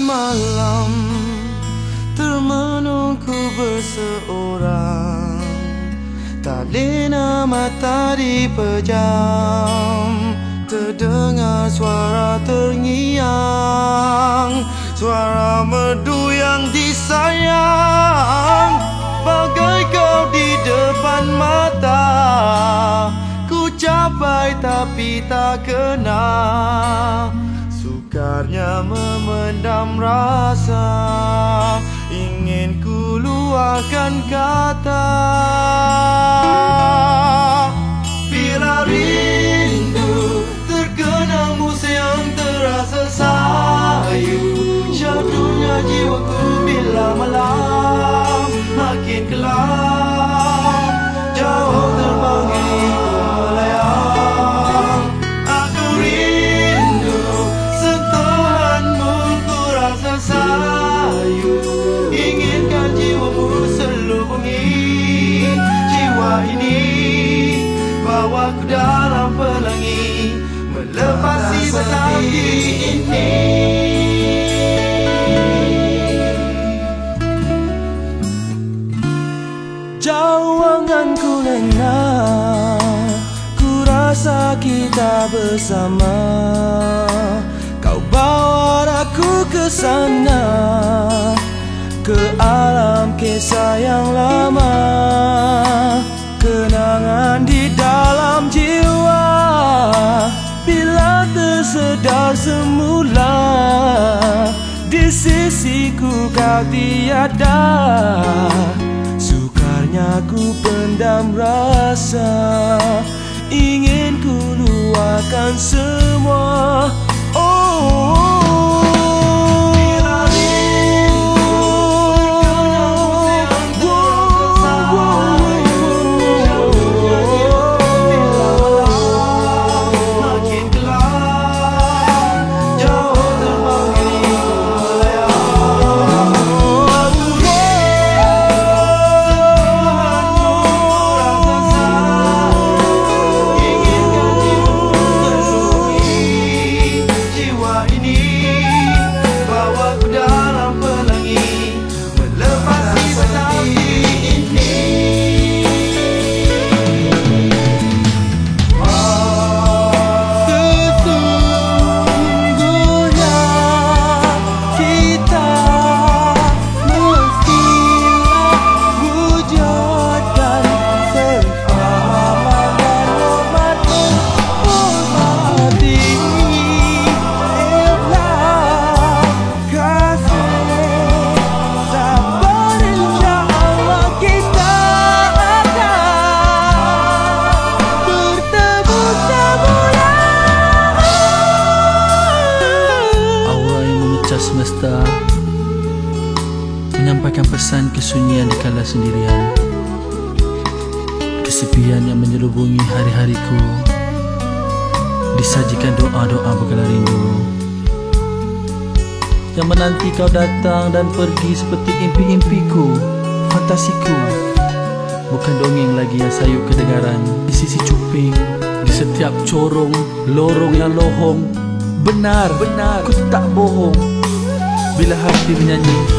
malam termenungku berseorang, tak lena mata dipejam, terdengar suara terngiang, suara merdu yang disayang. Bagai kau di depan mata, ku capai tapi tak kena. Sukarnya memendam rasa, ingin ku luahkan kata. Bila rindu terkenang musim yang terasa sayu, syahdunya jiwaku bila malam makin kelam, jauh terbanggi melayang. Aku rindu sentuhanmu, ku rasa sayu, inginkan jiwamu selubungi jiwa ini, bawa ku dalam pelangi, melepasi betawi ini. Jauh anganku lena, ku rasa kita bersama. Kau bawa aku ke sana, ke alam kisah yang lama. Kenangan di dalam jiwa, bila tersedar semula, di sisiku kau tiada. Sukarnya ku pendam rasa, ingin ku luahkan semua. Semesta menyampaikan pesan kesunyian di kala sendirian, kesepian yang menyelubungi hari-hariku, disajikan doa-doa begala rindu yang menanti kau datang dan pergi seperti impi-impiku, fantasiku. Bukan dongeng lagi yang sayu kedengaran di sisi cuping, di setiap corong, lorong yang lohong. Benar, ku tak bohong bila hati menyanyi